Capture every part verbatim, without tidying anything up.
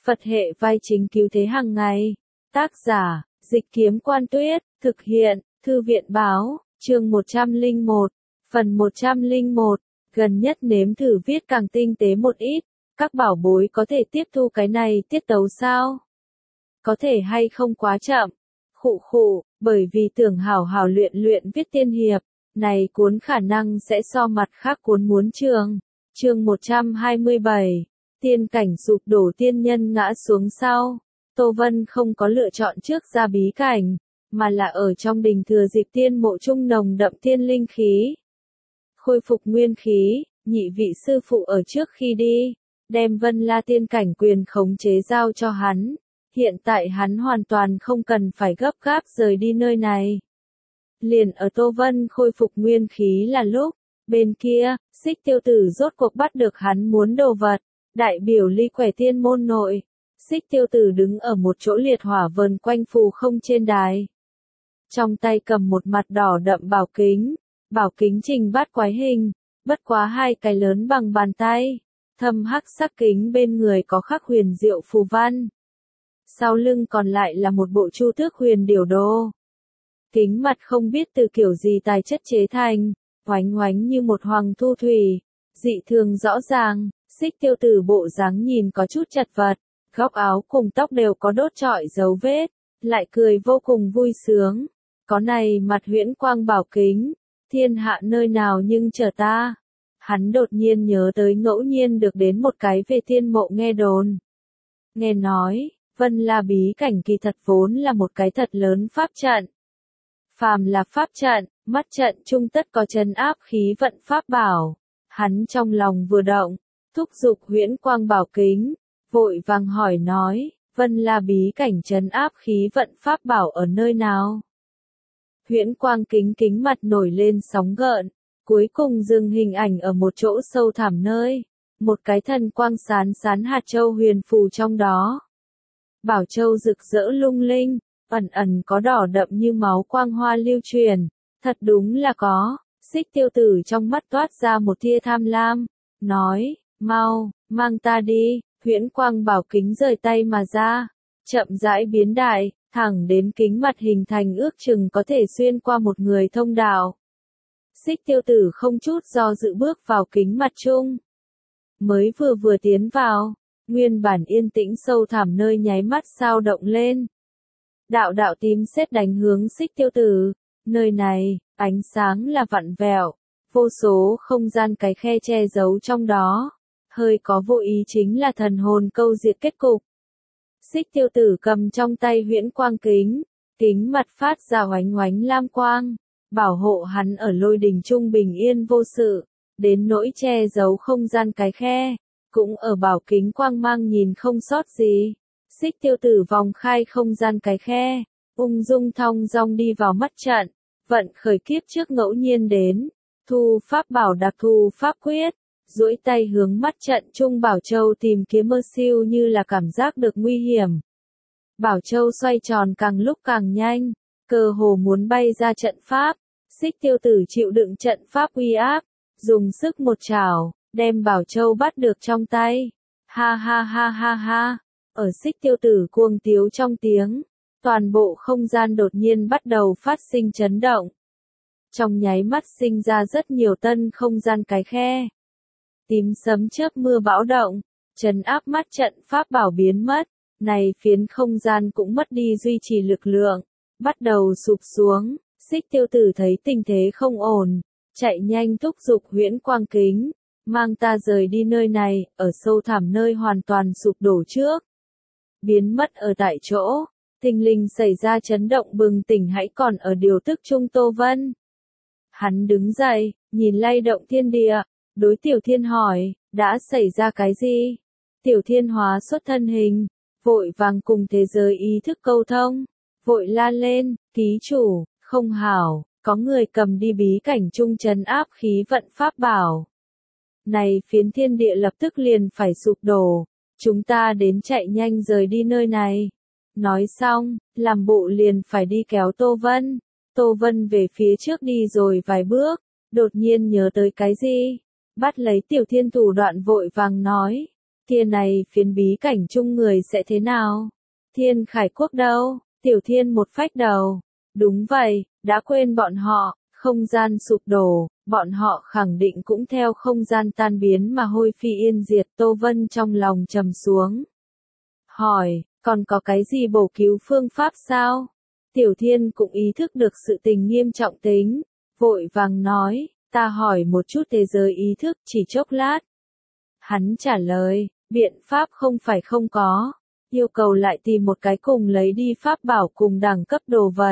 Phật hệ vai chính cứu thế hàng ngày. Tác giả, Dịch Kiếm Quan Tuyết, thực hiện, Thư viện Báo, chương một trăm lẻ một, phần một trăm lẻ một, gần nhất nếm thử viết càng tinh tế một ít, các bảo bối có thể tiếp thu cái này tiết tấu sao? Có thể hay không quá chậm? Khụ khụ, bởi vì tưởng hảo hảo luyện luyện viết tiên hiệp, này cuốn khả năng sẽ so mặt khác cuốn muốn trường. Chương một trăm hai mươi bảy, tiên cảnh sụp đổ tiên nhân ngã xuống sau. Tô Vân không có lựa chọn trước ra bí cảnh, mà là ở trong đình thừa dịp tiên mộ trung nồng đậm tiên linh khí. Khôi phục nguyên khí, nhị vị sư phụ ở trước khi đi, đem Vân La tiên cảnh quyền khống chế giao cho hắn. Hiện tại hắn hoàn toàn không cần phải gấp gáp rời đi nơi này. Liền ở Tô Vân khôi phục nguyên khí là lúc, bên kia, Xích Tiêu Tử rốt cuộc bắt được hắn muốn đồ vật, đại biểu ly quẻ tiên môn nội. Xích Tiêu Tử đứng ở một chỗ liệt hỏa vờn quanh phù không trên đài. Trong tay cầm một mặt đỏ đậm bảo kính, bảo kính trình bát quái hình, bất quá hai cái lớn bằng bàn tay, thâm hắc sắc kính bên người có khắc huyền diệu phù văn. Sau lưng còn lại là một bộ chu tước huyền điểu đô. Kính mặt không biết từ kiểu gì tài chất chế thành, oánh oánh như một hoàng thu thủy, dị thường rõ ràng. Xích Tiêu Tử bộ dáng nhìn có chút chật vật, góc áo cùng tóc đều có đốt trọi dấu vết, lại cười vô cùng vui sướng. Có này mặt huyễn quang bảo kính, thiên hạ nơi nào nhưng chờ ta. Hắn đột nhiên nhớ tới ngẫu nhiên được đến một cái về tiên mộ nghe đồn. Nghe nói, Vân La bí cảnh kỳ thật vốn là một cái thật lớn pháp trận. Phàm là pháp trận, mắt trận trung tất có trấn áp khí vận pháp bảo. Hắn trong lòng vừa động, thúc giục huyễn quang bảo kính, vội vàng hỏi nói, Vân La bí cảnh trấn áp khí vận pháp bảo ở nơi nào? Huyễn quang kính kính mặt nổi lên sóng gợn, cuối cùng dừng hình ảnh ở một chỗ sâu thẳm nơi, một cái thần quang sán sán hạt châu huyền phù trong đó. Bảo châu rực rỡ lung linh, ẩn ẩn có đỏ đậm như máu quang hoa lưu truyền, thật đúng là có. Xích Tiêu Tử trong mắt toát ra một tia tham lam, nói, mau, mang ta đi. Huyễn quang bảo kính rời tay mà ra, chậm rãi biến đại, thẳng đến kính mặt hình thành ước chừng có thể xuyên qua một người thông đạo. Xích Tiêu Tử không chút do dự bước vào kính mặt chung. Mới vừa vừa tiến vào, nguyên bản yên tĩnh sâu thẳm nơi nháy mắt sao động lên. Đạo đạo tím sét đánh hướng Xích Tiêu Tử, nơi này, ánh sáng là vặn vẹo, vô số không gian cái khe che giấu trong đó. Hơi có vô ý chính là thần hồn câu diệt kết cục. Xích Tiêu Tử cầm trong tay huyễn quang kính, kính mặt phát ra oánh oánh lam quang, bảo hộ hắn ở lôi đình trung bình yên vô sự, đến nỗi che giấu không gian cái khe, cũng ở bảo kính quang mang nhìn không sót gì. Xích Tiêu Tử vòng khai không gian cái khe, ung dung thong dong đi vào mắt trận, vận khởi kiếp trước ngẫu nhiên đến, thu pháp bảo đặc thù pháp quyết. Duỗi tay hướng mắt trận trung Bảo Châu tìm kiếm mơ siêu như là cảm giác được nguy hiểm. Bảo Châu xoay tròn càng lúc càng nhanh, cơ hồ muốn bay ra trận pháp. Xích Tiêu Tử chịu đựng trận pháp uy áp, dùng sức một chảo, đem Bảo Châu bắt được trong tay. Ha ha ha ha ha, ở Xích Tiêu Tử cuồng tiếu trong tiếng, toàn bộ không gian đột nhiên bắt đầu phát sinh chấn động. Trong nháy mắt sinh ra rất nhiều tân không gian cái khe. Tím sấm chớp mưa bão động, trấn áp mắt trận pháp bảo biến mất, này phiến không gian cũng mất đi duy trì lực lượng, bắt đầu sụp xuống. Xích Tiêu Tử thấy tình thế không ổn, chạy nhanh thúc giục huyễn quang kính, mang ta rời đi nơi này, ở sâu thẳm nơi hoàn toàn sụp đổ trước. Biến mất ở tại chỗ, tinh linh xảy ra chấn động bừng tỉnh hãy còn ở điều tức trung Tô Vân. Hắn đứng dậy, nhìn lay động thiên địa. Đối Tiểu Thiên hỏi, đã xảy ra cái gì? Tiểu Thiên hóa xuất thân hình, vội vàng cùng thế giới ý thức câu thông, vội la lên, ký chủ, không hảo, có người cầm đi bí cảnh trung trấn áp khí vận pháp bảo. Này phiến thiên địa lập tức liền phải sụp đổ, chúng ta đến chạy nhanh rời đi nơi này. Nói xong, làm bộ liền phải đi kéo Tô Vân. Tô Vân về phía trước đi rồi vài bước, đột nhiên nhớ tới cái gì? Bắt lấy Tiểu Thiên thủ đoạn vội vàng nói, Kia này phiến bí cảnh chung người sẽ thế nào? Thiên Khải Quốc đâu? Tiểu Thiên một phách đầu. Đúng vậy, đã quên bọn họ, không gian sụp đổ, bọn họ khẳng định cũng theo không gian tan biến mà hôi phi yên diệt. Tô Vân trong lòng trầm xuống. Hỏi, còn có cái gì bổ cứu phương pháp sao? Tiểu Thiên cũng ý thức được sự tình nghiêm trọng tính, vội vàng nói, ta hỏi một chút thế giới ý thức chỉ chốc lát. Hắn trả lời, biện pháp không phải không có, yêu cầu lại tìm một cái cùng lấy đi pháp bảo cùng đẳng cấp đồ vật.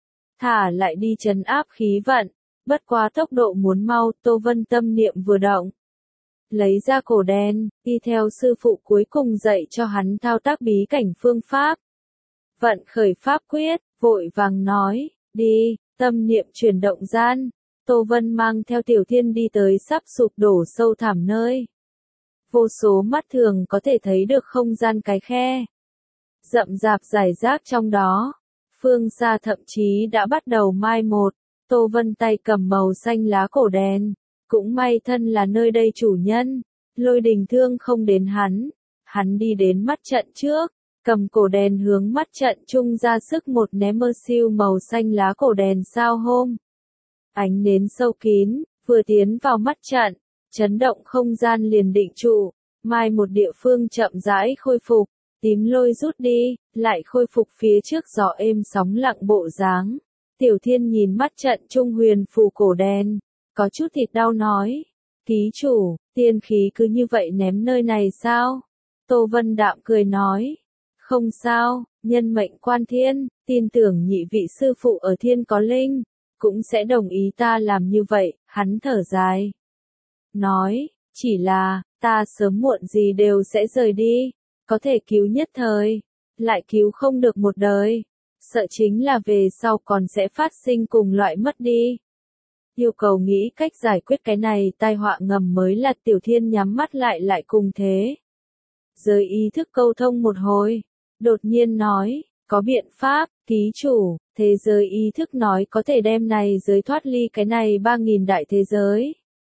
Thả lại đi trấn áp khí vận, bất quá tốc độ muốn mau. Tô Vân tâm niệm vừa động. Lấy ra cổ đen, đi theo sư phụ cuối cùng dạy cho hắn thao tác bí cảnh phương pháp. Vận khởi pháp quyết, vội vàng nói, đi, tâm niệm chuyển động gian. Tô Vân mang theo Tiểu Thiên đi tới sắp sụp đổ sâu thẳm nơi. Vô số mắt thường có thể thấy được không gian cái khe. Rậm rạp rải rác trong đó. Phương xa thậm chí đã bắt đầu mai một. Tô Vân tay cầm màu xanh lá cổ đèn. Cũng may thân là nơi đây chủ nhân. Lôi Đình thương không đến hắn. Hắn đi đến mắt trận trước. Cầm cổ đèn hướng mắt trận chung ra sức một ném mơ siêu màu xanh lá cổ đèn sao hôm. Ánh nến sâu kín, vừa tiến vào mắt trận. Chấn động không gian liền định trụ. Mai một địa phương chậm rãi khôi phục. Tím lôi rút đi, lại khôi phục phía trước gió êm sóng lặng bộ dáng. Tiểu Thiên nhìn mắt trận trung huyền phù cổ đen, có chút thịt đau nói. Ký chủ, tiên khí cứ như vậy ném nơi này sao? Tô Vân đạm cười nói. Không sao, nhân mệnh quan thiên, tin tưởng nhị vị sư phụ ở thiên có linh, cũng sẽ đồng ý ta làm như vậy. Hắn thở dài. Nói, chỉ là, ta sớm muộn gì đều sẽ rời đi. Có thể cứu nhất thời, lại cứu không được một đời. Sợ chính là về sau còn sẽ phát sinh cùng loại mất đi. Yêu cầu nghĩ cách giải quyết cái này tai họa ngầm mới là. Tiểu Thiên nhắm mắt lại lại cùng thế. Giới ý thức câu thông một hồi, đột nhiên nói, có biện pháp, ký chủ, thế giới ý thức nói có thể đem này giới thoát ly cái này ba nghìn đại thế giới.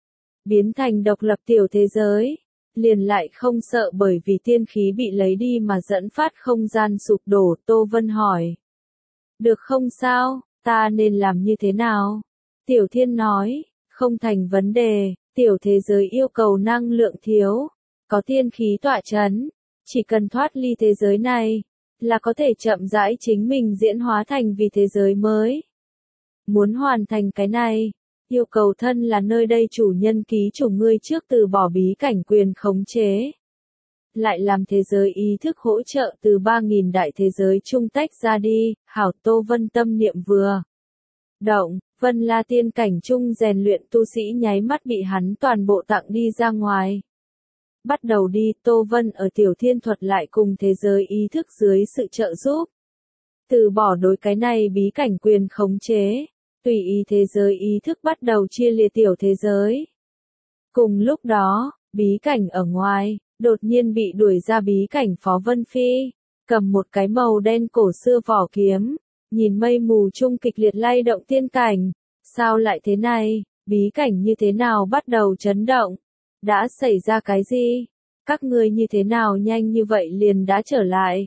Biến thành độc lập tiểu thế giới. Liền lại không sợ bởi vì tiên khí bị lấy đi mà dẫn phát không gian sụp đổ. Tô Vân hỏi. Được không sao, ta nên làm như thế nào? Tiểu Thiên nói, không thành vấn đề, tiểu thế giới yêu cầu năng lượng thiếu, có tiên khí tỏa chấn, chỉ cần thoát ly thế giới này, là có thể chậm rãi chính mình diễn hóa thành vì thế giới mới. Muốn hoàn thành cái này, yêu cầu thân là nơi đây chủ nhân ký chủ ngươi trước từ bỏ bí cảnh quyền khống chế. Lại làm thế giới ý thức hỗ trợ từ ba nghìn đại thế giới chung tách ra đi. Hảo. Tô Vân tâm niệm vừa động, Vân La tiên cảnh chung rèn luyện tu sĩ nháy mắt bị hắn toàn bộ tặng đi ra ngoài. Bắt đầu đi. Tô Vân ở Tiểu Thiên thuật lại cùng thế giới ý thức dưới sự trợ giúp. Từ bỏ đối cái này bí cảnh quyền khống chế. Tùy ý thế giới ý thức bắt đầu chia liệt tiểu thế giới. Cùng lúc đó, bí cảnh ở ngoài, đột nhiên bị đuổi ra bí cảnh Phó Vân Phi, cầm một cái màu đen cổ xưa vỏ kiếm, nhìn mây mù chung kịch liệt lay động tiên cảnh. Sao lại thế này, bí cảnh như thế nào bắt đầu chấn động? Đã xảy ra cái gì? Các ngươi như thế nào nhanh như vậy liền đã trở lại?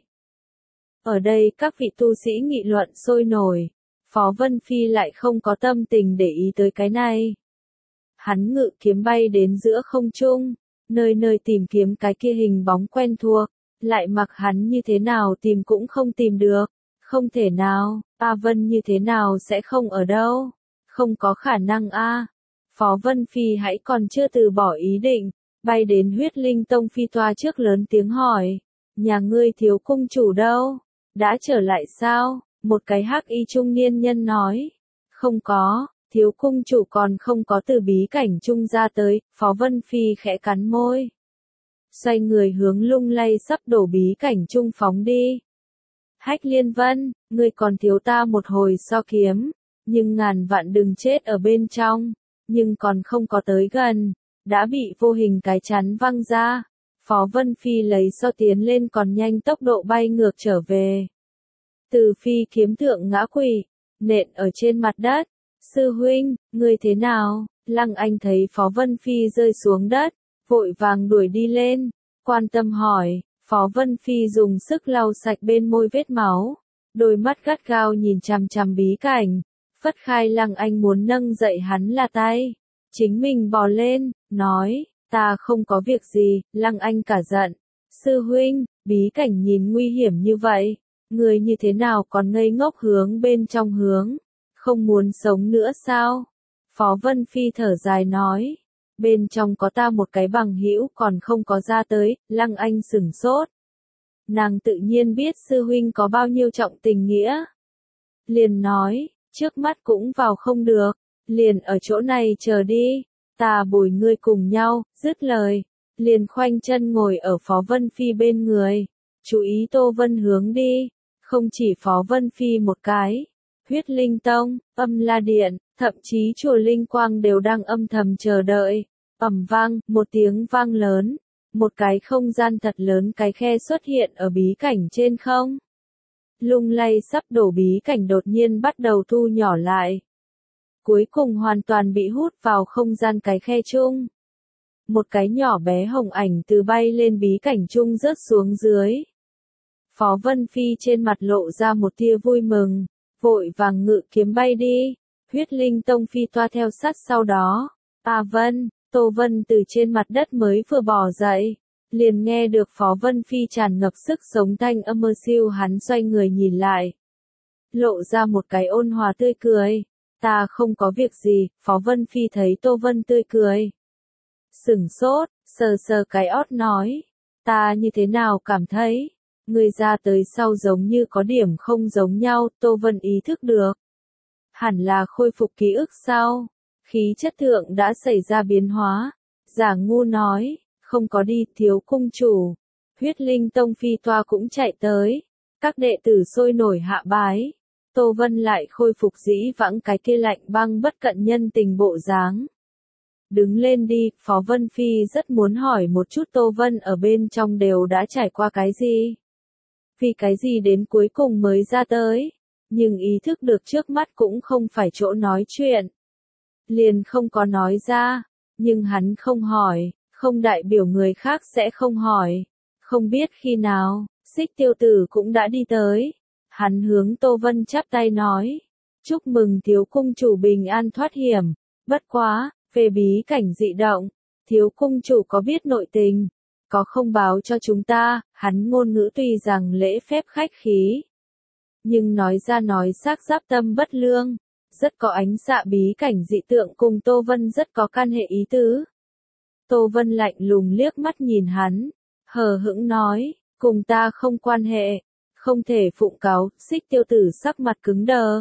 Ở đây các vị tu sĩ nghị luận sôi nổi. Phó Vân Phi lại không có tâm tình để ý tới cái này. Hắn ngự kiếm bay đến giữa không trung, nơi nơi tìm kiếm cái kia hình bóng quen thuộc, lại mặc hắn như thế nào tìm cũng không tìm được. Không thể nào, A Vân như thế nào sẽ không ở đâu? Không có khả năng a. Phó Vân Phi hãy còn chưa từ bỏ ý định, bay đến Huyết Linh Tông phi toa trước lớn tiếng hỏi, nhà ngươi thiếu cung chủ đâu? Đã trở lại sao? Một cái hắc y trung niên nhân nói, không có, thiếu cung chủ còn không có từ bí cảnh trung ra tới. Phó Vân Phi khẽ cắn môi, xoay người hướng lung lay sắp đổ bí cảnh trung phóng đi. Hách Liên Vân, ngươi còn thiếu ta một hồi so kiếm, nhưng ngàn vạn đừng chết ở bên trong, nhưng còn không có tới gần, đã bị vô hình cái chắn văng ra. Phó Vân Phi lấy so tiến lên còn nhanh tốc độ bay ngược trở về. Từ phi kiếm thượng ngã quỵ, nện ở trên mặt đất. Sư huynh, ngươi thế nào? Lăng Anh thấy Phó Vân Phi rơi xuống đất, vội vàng đuổi đi lên, quan tâm hỏi. Phó Vân Phi dùng sức lau sạch bên môi vết máu, đôi mắt gắt gao nhìn chằm chằm Bí Cảnh. Phất Khai Lăng Anh muốn nâng dậy hắn là tay. Chính mình bò lên, nói, ta không có việc gì. Lăng Anh cả giận. Sư huynh, Bí Cảnh nhìn nguy hiểm như vậy, người như thế nào còn ngây ngốc hướng bên trong hướng, không muốn sống nữa sao? Phó Vân Phi thở dài nói, bên trong có ta một cái bằng hữu còn không có ra tới. Lăng Anh sửng sốt. Nàng tự nhiên biết sư huynh có bao nhiêu trọng tình nghĩa. Liền nói, trước mắt cũng vào không được, liền ở chỗ này chờ đi, ta bồi ngươi cùng nhau. Dứt lời, liền khoanh chân ngồi ở Phó Vân Phi bên người, chú ý Tô Vân hướng đi. Không chỉ Phó Vân Phi một cái, Huyết Linh Tông, Âm La Điện, thậm chí chùa Linh Quang đều đang âm thầm chờ đợi. Ầm vang, một tiếng vang lớn, một cái không gian thật lớn cái khe xuất hiện ở Bí Cảnh trên không. Lung lay sắp đổ Bí Cảnh đột nhiên bắt đầu thu nhỏ lại. Cuối cùng hoàn toàn bị hút vào không gian cái khe chung. Một cái nhỏ bé hồng ảnh từ bay lên Bí Cảnh chung rớt xuống dưới. Phó Vân Phi trên mặt lộ ra một tia vui mừng, vội vàng ngự kiếm bay đi. Huyết Linh Tông Phi toa theo sát sau đó. A Vân, Tô Vân từ trên mặt đất mới vừa bò dậy, liền nghe được Phó Vân Phi tràn ngập sức sống thanh âm mơ siêu. Hắn xoay người nhìn lại, lộ ra một cái ôn hòa tươi cười. Ta không có việc gì. Phó Vân Phi thấy Tô Vân tươi cười, sửng sốt, sờ sờ cái ót nói, ta như thế nào cảm thấy người ra tới sau giống như có điểm không giống nhau. Tô Vân ý thức được, hẳn là khôi phục ký ức sau, khí chất thượng đã xảy ra biến hóa. Giả ngu nói, không có đi. Thiếu cung chủ, Huyết Linh Tông Phi toa cũng chạy tới, các đệ tử sôi nổi hạ bái. Tô Vân lại khôi phục dĩ vãng cái kia lạnh băng bất cận nhân tình bộ dáng. Đứng lên đi. Phó Vân Phi rất muốn hỏi một chút Tô Vân ở bên trong đều đã trải qua cái gì, vì cái gì đến cuối cùng mới ra tới, nhưng ý thức được trước mắt cũng không phải chỗ nói chuyện, liền không có nói ra. Nhưng hắn không hỏi, không đại biểu người khác sẽ không hỏi. Không biết khi nào, Xích Tiêu Tử cũng đã đi tới. Hắn hướng Tô Vân chắp tay nói, chúc mừng thiếu cung chủ bình an thoát hiểm. Bất quá, về Bí Cảnh dị động, thiếu cung chủ có biết nội tình, có không báo cho chúng ta? Hắn ngôn ngữ tuy rằng lễ phép khách khí, nhưng nói ra nói xác giáp tâm bất lương, rất có ánh xạ Bí Cảnh dị tượng cùng Tô Vân rất có can hệ ý tứ. Tô Vân lạnh lùng liếc mắt nhìn hắn, hờ hững nói, cùng ta không quan hệ, không thể phụng cáo. Xích Tiêu Tử sắc mặt cứng đờ.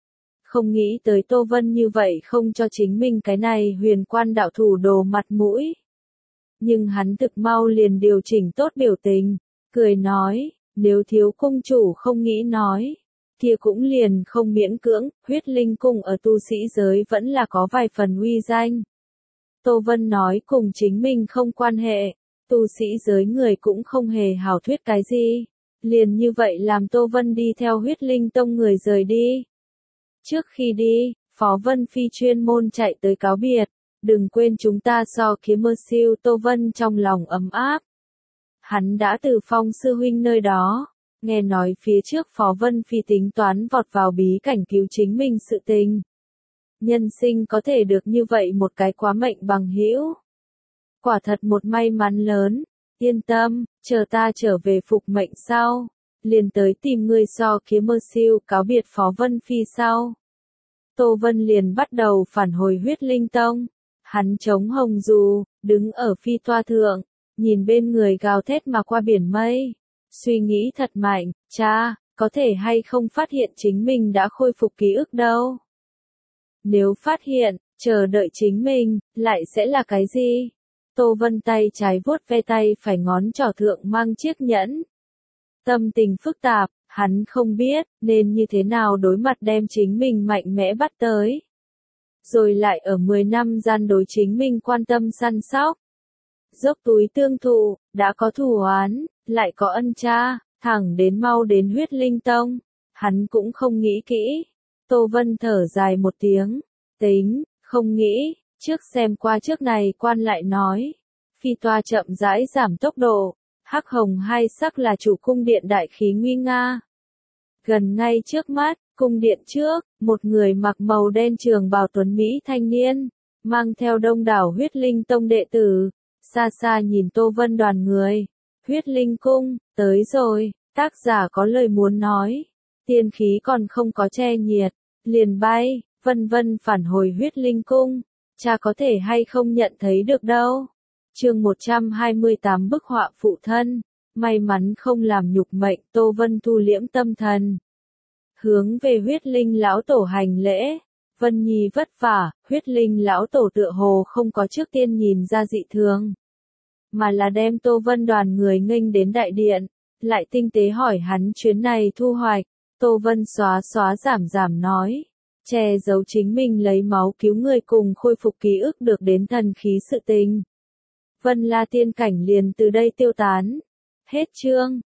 Không nghĩ tới Tô Vân như vậy không cho chính mình cái này huyền quan đạo thủ đồ mặt mũi. Nhưng hắn thực mau liền điều chỉnh tốt biểu tình, cười nói, nếu thiếu cung chủ không nghĩ nói, kia cũng liền không miễn cưỡng. Huyết Linh Cung ở tu sĩ giới vẫn là có vài phần uy danh. Tô Vân nói cùng chính mình không quan hệ, tu sĩ giới người cũng không hề hảo thuyết cái gì. Liền như vậy làm Tô Vân đi theo Huyết Linh Tông người rời đi. Trước khi đi, Phó Vân Phi chuyên môn chạy tới cáo biệt, đừng quên chúng ta so kiếm mơ siêu. Tô Vân trong lòng ấm áp. Hắn đã từ Phong sư huynh nơi đó, nghe nói phía trước Phó Vân Phi tính toán vọt vào Bí Cảnh cứu chính mình sự tình. Nhân sinh có thể được như vậy một cái quá mệnh bằng hữu, quả thật một may mắn lớn. Yên tâm, chờ ta trở về phục mệnh sau, liền tới tìm ngươi so kiếm mơ siêu. Cáo biệt Phó Vân Phi sau, Tô Vân liền bắt đầu phản hồi Huyết Linh Tông. Hắn chống hồng dù, đứng ở phi toa thượng, nhìn bên người gào thét mà qua biển mây. Suy nghĩ thật mạnh, cha, có thể hay không phát hiện chính mình đã khôi phục ký ức đâu. Nếu phát hiện, chờ đợi chính mình, lại sẽ là cái gì? Tô Vân tay trái vuốt ve tay phải ngón trỏ thượng mang chiếc nhẫn. Tâm tình phức tạp, hắn không biết nên như thế nào đối mặt đem chính mình mạnh mẽ bắt tới. Rồi lại ở mười năm gian đối chính mình quan tâm săn sóc. Dốc túi tương thụ, đã có thù oán, lại có ân cha, thẳng đến mau đến Huyết Linh Tông. Hắn cũng không nghĩ kỹ. Tô Vân thở dài một tiếng, tính, không nghĩ, trước xem qua trước này quan lại nói. phi toa chậm rãi giảm tốc độ, hắc hồng hai sắc là chủ cung điện đại khí nguy nga. Gần ngay trước mắt, cung điện trước, một người mặc màu đen trường bào tuấn Mỹ thanh niên, mang theo đông đảo huyết linh tông đệ tử, xa xa nhìn Tô Vân đoàn người. Huyết linh cung, tới rồi, tác giả có lời muốn nói. Tiên khí còn không có che nhiệt, liền bay, vân vân phản hồi huyết linh cung. Cha có thể hay không nhận thấy được đâu. Chương một trăm hai mươi tám bức họa phụ thân. May mắn không làm nhục mệnh, Tô Vân thu liễm tâm thần. Hướng về huyết linh lão tổ hành lễ. Vân Nhi vất vả, huyết linh lão tổ tựa hồ không có trước tiên nhìn ra dị thường. Mà là đem Tô Vân đoàn người nghênh đến đại điện. Lại tinh tế hỏi hắn chuyến này thu hoạch. Tô Vân xóa xóa giảm giảm nói. Che giấu chính mình lấy máu cứu người cùng khôi phục ký ức được đến thần khí sự tình. Vân La tiên cảnh liền từ đây tiêu tán. Hết chương.